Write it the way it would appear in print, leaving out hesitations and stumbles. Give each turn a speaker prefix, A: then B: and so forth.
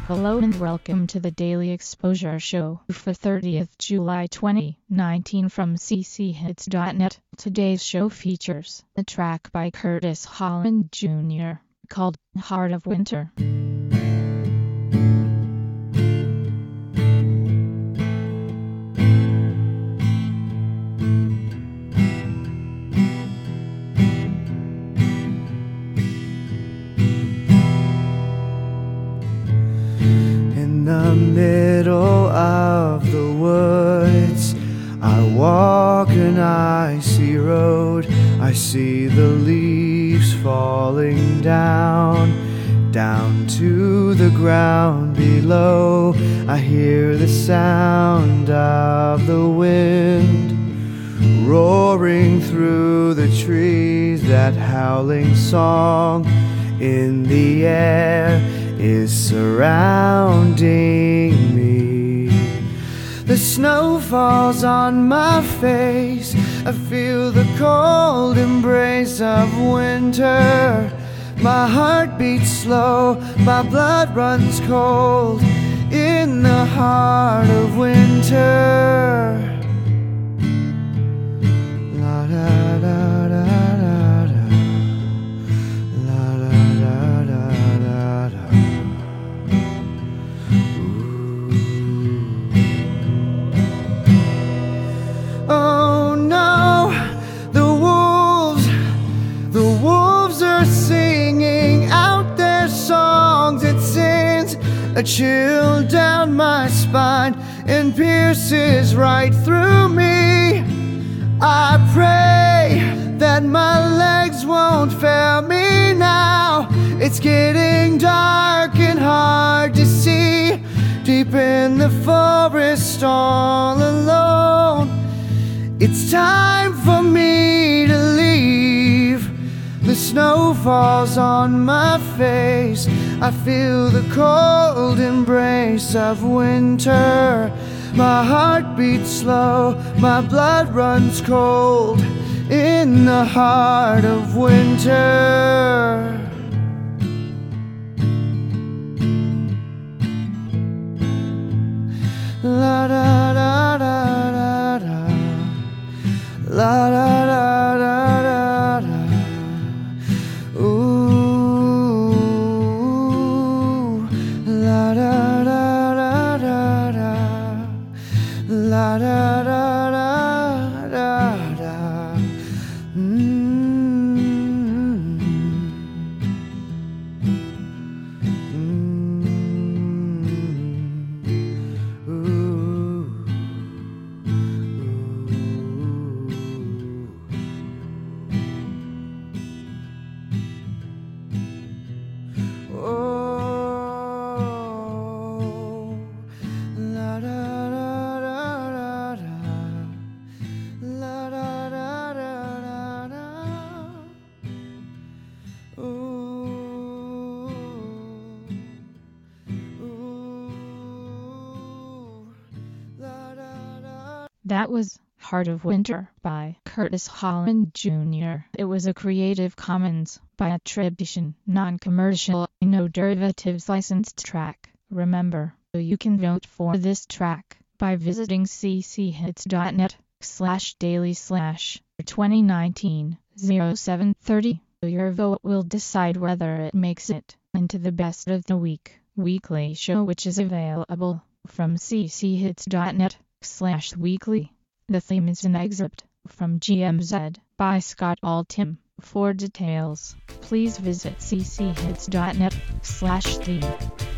A: Hello and welcome to the Daily Exposure Show for 30th July 2019 from cchits.net. Today's show features a track by Curtis Holland Jr. called Heart of Winter.
B: In the middle of the woods, I walk an icy road. I see the leaves falling down to the ground below. I hear the sound of the wind roaring through the trees. That howling song in the air is surrounding me. The snow falls on my face. I feel the cold embrace of winter. My heart beats slow, my blood runs cold in the heart of winter. La da da da da da. La da da da da da. Oh no, the wolves are singing out their songs. It sends a chill down my spine and pierces right through me. I pray that my legs won't fail me now. It's getting dark and hard to see, deep in the forest all alone. It's time for me to leave. The snow falls on my face. I feel the cold embrace of winter. My heart beats slow, my blood runs cold in the heart of winter. La da da da da da. La da da da da da. Ooh, la da da da da da. La da da da da da.
A: That was Heart of Winter by Curtis Holland Jr. It was a Creative Commons by attribution, non-commercial, no derivatives licensed track. Remember, you can vote for this track by visiting cchits.net/daily/2019-0730. Your vote will decide whether it makes it into the Best of the Week weekly show, which is available from cchits.net/weekly. The theme is an excerpt from GMZ by Scott Altham. For details, please visit cchits.net/theme.